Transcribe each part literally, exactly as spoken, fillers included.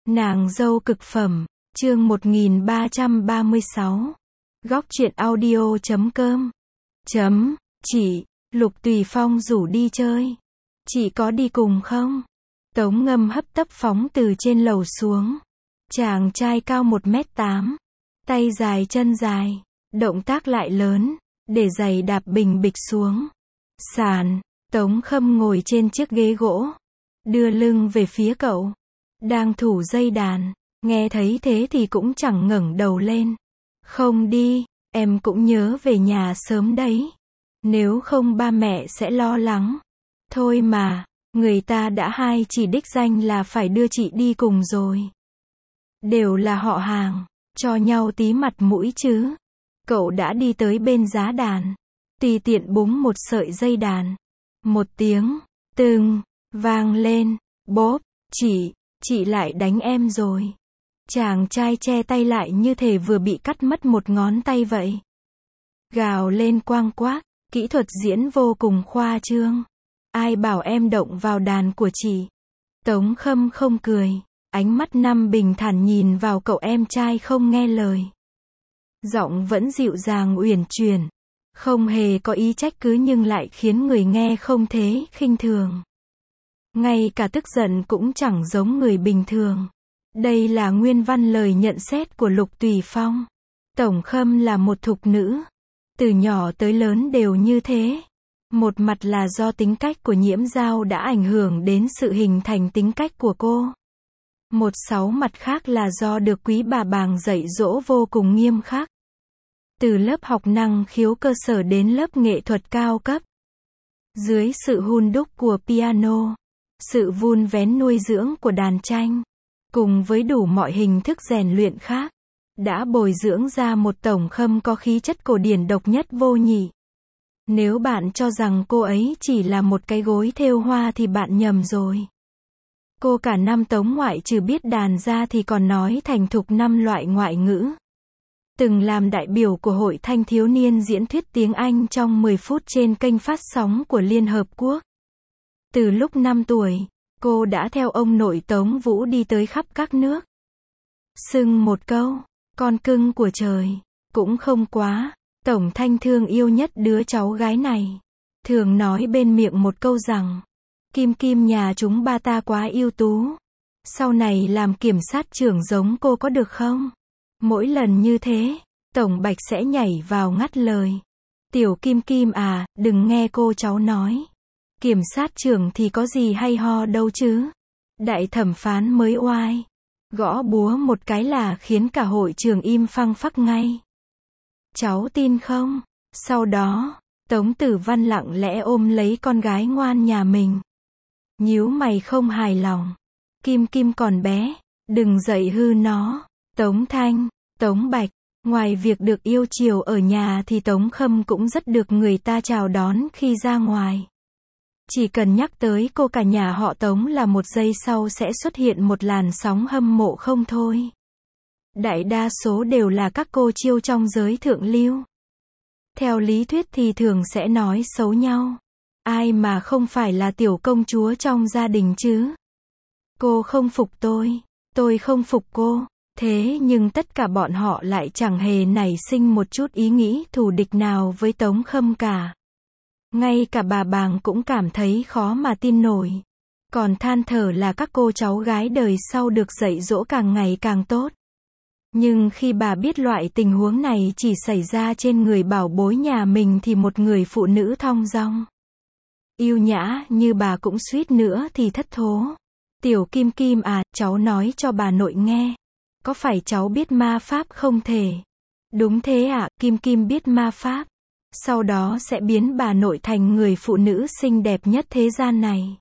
Nàng dâu cực phẩm, chương một nghìn ba trăm ba mươi sáu. Góc truyện audio chấm com. Chấm, chị, Lục Tùy Phong rủ đi chơi. Chị có đi cùng không? Tống Ngâm hấp tấp phóng từ trên lầu xuống. Chàng trai cao một mét tám. Tay dài chân dài. Động tác lại lớn. Để giày đạp bình bịch xuống. Sàn. Tống Khâm ngồi trên chiếc ghế gỗ. Đưa lưng về phía cậu. Đang thủ dây đàn. Nghe thấy thế thì cũng chẳng ngẩng đầu lên. Không đi, em cũng nhớ về nhà sớm đấy. Nếu không ba mẹ sẽ lo lắng. Thôi mà, người ta đã hai chỉ đích danh là phải đưa chị đi cùng rồi. Đều là họ hàng, cho nhau tí mặt mũi chứ. Cậu đã đi tới bên giá đàn. Tùy tiện búng một sợi dây đàn. Một tiếng, từng, vang lên, bốp, chị, chị lại đánh em rồi. Chàng trai che tay lại như thể vừa bị cắt mất một ngón tay vậy. Gào lên quang quác, kỹ thuật diễn vô cùng khoa trương. Ai bảo em động vào đàn của chị? Tống Khâm không cười, ánh mắt năm bình thản nhìn vào cậu em trai không nghe lời. Giọng vẫn dịu dàng uyển chuyển, không hề có ý trách cứ nhưng lại khiến người nghe không thế khinh thường. Ngay cả tức giận cũng chẳng giống người bình thường. Đây là nguyên văn lời nhận xét của Lục Tùy Phong. Tổng Khâm là một thục nữ. Từ nhỏ tới lớn đều như thế. Một mặt là do tính cách của Nhiễm Giao đã ảnh hưởng đến sự hình thành tính cách của cô. Một sáu mặt khác là do được quý bà Bàng dạy dỗ vô cùng nghiêm khắc. Từ lớp học năng khiếu cơ sở đến lớp nghệ thuật cao cấp. Dưới sự hun đúc của piano, sự vun vén nuôi dưỡng của đàn tranh, cùng với đủ mọi hình thức rèn luyện khác, đã bồi dưỡng ra một Tổng Khâm có khí chất cổ điển độc nhất vô nhị. Nếu bạn cho rằng cô ấy chỉ là một cái gối thêu hoa thì bạn nhầm rồi. Cô cả năm Tống ngoại trừ biết đàn ra thì còn nói thành thục năm loại ngoại ngữ. Từng làm đại biểu của Hội Thanh Thiếu Niên diễn thuyết tiếng Anh trong mười phút trên kênh phát sóng của Liên Hợp Quốc. Từ lúc năm tuổi, cô đã theo ông nội Tống Vũ đi tới khắp các nước. Xưng một câu, con cưng của trời, cũng không quá. Tổng Thanh thương yêu nhất đứa cháu gái này. Thường nói bên miệng một câu rằng, Kim Kim nhà chúng ba ta quá ưu tú. Sau này làm kiểm sát trưởng giống cô có được không? Mỗi lần như thế, Tổng Bạch sẽ nhảy vào ngắt lời. Tiểu Kim Kim à, đừng nghe cô cháu nói. Kiểm sát trưởng thì có gì hay ho đâu chứ. Đại thẩm phán mới oai. Gõ búa một cái là khiến cả hội trường im phăng phắc ngay. Cháu tin không? Sau đó, Tống Tử Văn lặng lẽ ôm lấy con gái ngoan nhà mình. Nhíu mày không hài lòng. Kim Kim còn bé, đừng dạy hư nó. Tống Thanh, Tống Bạch, ngoài việc được yêu chiều ở nhà thì Tống Khâm cũng rất được người ta chào đón khi ra ngoài. Chỉ cần nhắc tới cô cả nhà họ Tống là một giây sau sẽ xuất hiện một làn sóng hâm mộ không thôi. Đại đa số đều là các cô chiêu trong giới thượng lưu. Theo lý thuyết thì thường sẽ nói xấu nhau. Ai mà không phải là tiểu công chúa trong gia đình chứ? Cô không phục tôi, tôi không phục cô. Thế nhưng tất cả bọn họ lại chẳng hề nảy sinh một chút ý nghĩ thù địch nào với Tống Khâm cả. Ngay cả bà Bàng cũng cảm thấy khó mà tin nổi. Còn than thở là các cô cháu gái đời sau được dạy dỗ càng ngày càng tốt. Nhưng khi bà biết loại tình huống này chỉ xảy ra trên người bảo bối nhà mình thì một người phụ nữ thong dong, yêu nhã như bà cũng suýt nữa thì thất thố. Tiểu Kim Kim à, cháu nói cho bà nội nghe. Có phải cháu biết ma pháp không thể? Đúng thế ạ, à, Kim Kim biết ma pháp. Sau đó sẽ biến bà nội thành người phụ nữ xinh đẹp nhất thế gian này.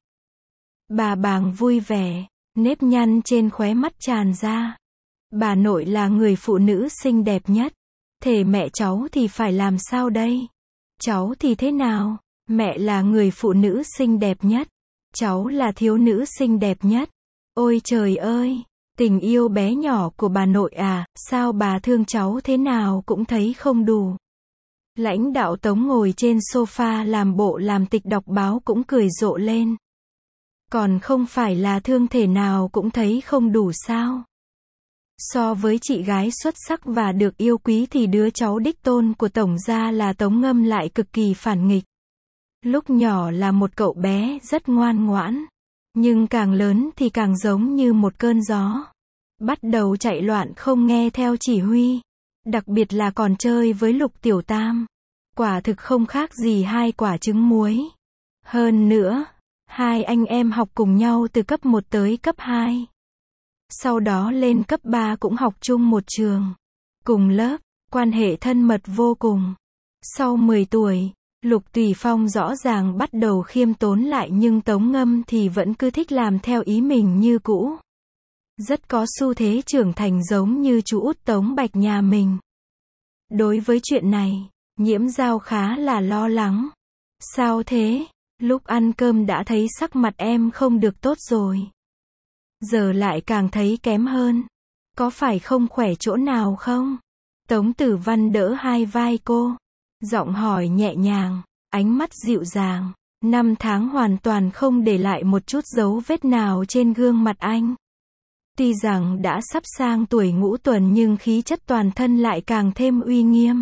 Bà Bàng vui vẻ, nếp nhăn trên khóe mắt tràn ra. Bà nội là người phụ nữ xinh đẹp nhất. Thế mẹ cháu thì phải làm sao đây? Cháu thì thế nào? Mẹ là người phụ nữ xinh đẹp nhất. Cháu là thiếu nữ xinh đẹp nhất. Ôi trời ơi! Tình yêu bé nhỏ của bà nội à, sao bà thương cháu thế nào cũng thấy không đủ. Lãnh đạo Tống ngồi trên sofa làm bộ làm tịch đọc báo cũng cười rộ lên. Còn không phải là thương thể nào cũng thấy không đủ sao? So với chị gái xuất sắc và được yêu quý thì đứa cháu đích tôn của tổng gia là Tống Ngâm lại cực kỳ phản nghịch. Lúc nhỏ là một cậu bé rất ngoan ngoãn, nhưng càng lớn thì càng giống như một cơn gió. Bắt đầu chạy loạn không nghe theo chỉ huy, đặc biệt là còn chơi với Lục Tiểu Tam. Quả thực không khác gì hai quả trứng muối. Hơn nữa, hai anh em học cùng nhau từ cấp một tới cấp hai. Sau đó lên cấp ba cũng học chung một trường, cùng lớp, quan hệ thân mật vô cùng. Sau mười tuổi, Lục Tùy Phong rõ ràng bắt đầu khiêm tốn lại nhưng Tống Ngâm thì vẫn cứ thích làm theo ý mình như cũ. Rất có xu thế trưởng thành giống như chú út Tống Bạch nhà mình. Đối với chuyện này, Nhiễm Dao khá là lo lắng. Sao thế? Lúc ăn cơm đã thấy sắc mặt em không được tốt rồi. Giờ lại càng thấy kém hơn. Có phải không khỏe chỗ nào không? Tống Tử Văn đỡ hai vai cô. Giọng hỏi nhẹ nhàng, ánh mắt dịu dàng. Năm tháng hoàn toàn không để lại một chút dấu vết nào trên gương mặt anh. Tuy rằng đã sắp sang tuổi ngũ tuần nhưng khí chất toàn thân lại càng thêm uy nghiêm.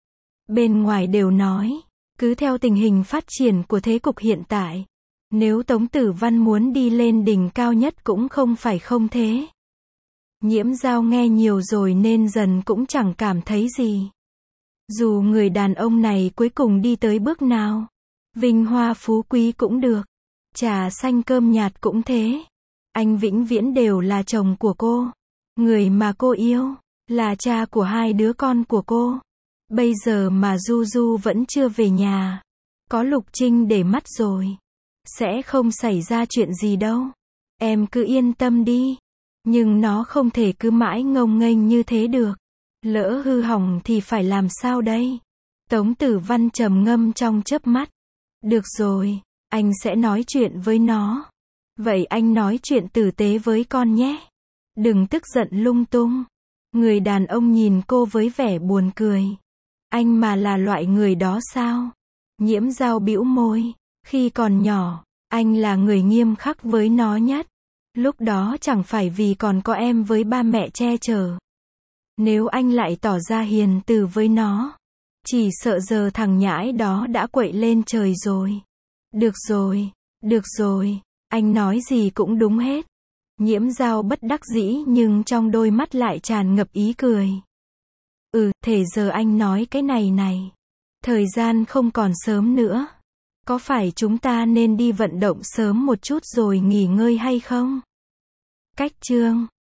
Bên ngoài đều nói, cứ theo tình hình phát triển của thế cục hiện tại, nếu Tống Tử Văn muốn đi lên đỉnh cao nhất cũng không phải không thế. Nhiễm Dao nghe nhiều rồi nên dần cũng chẳng cảm thấy gì. Dù người đàn ông này cuối cùng đi tới bước nào, vinh hoa phú quý cũng được, trà xanh cơm nhạt cũng thế. Anh vĩnh viễn đều là chồng của cô, người mà cô yêu, là cha của hai đứa con của cô. Bây giờ mà Du Du vẫn chưa về nhà, có Lục Trinh để mắt rồi, sẽ không xảy ra chuyện gì đâu. Em cứ yên tâm đi. Nhưng nó không thể cứ mãi ngông nghênh như thế được. Lỡ hư hỏng thì phải làm sao đây? Tống Tử Văn trầm ngâm trong chớp mắt. Được rồi, anh sẽ nói chuyện với nó. Vậy anh nói chuyện tử tế với con nhé. Đừng tức giận lung tung. Người đàn ông nhìn cô với vẻ buồn cười. Anh mà là loại người đó sao? Nhiễm Dao bĩu môi. Khi còn nhỏ, anh là người nghiêm khắc với nó nhất. Lúc đó chẳng phải vì còn có em với ba mẹ che chở. Nếu anh lại tỏ ra hiền từ với nó, chỉ sợ giờ thằng nhãi đó đã quậy lên trời rồi. Được rồi, được rồi, anh nói gì cũng đúng hết. Nhiễm Dao bất đắc dĩ nhưng trong đôi mắt lại tràn ngập ý cười. Ừ, thế giờ anh nói cái này này. Thời gian không còn sớm nữa. Có phải chúng ta nên đi vận động sớm một chút rồi nghỉ ngơi hay không? Cách chương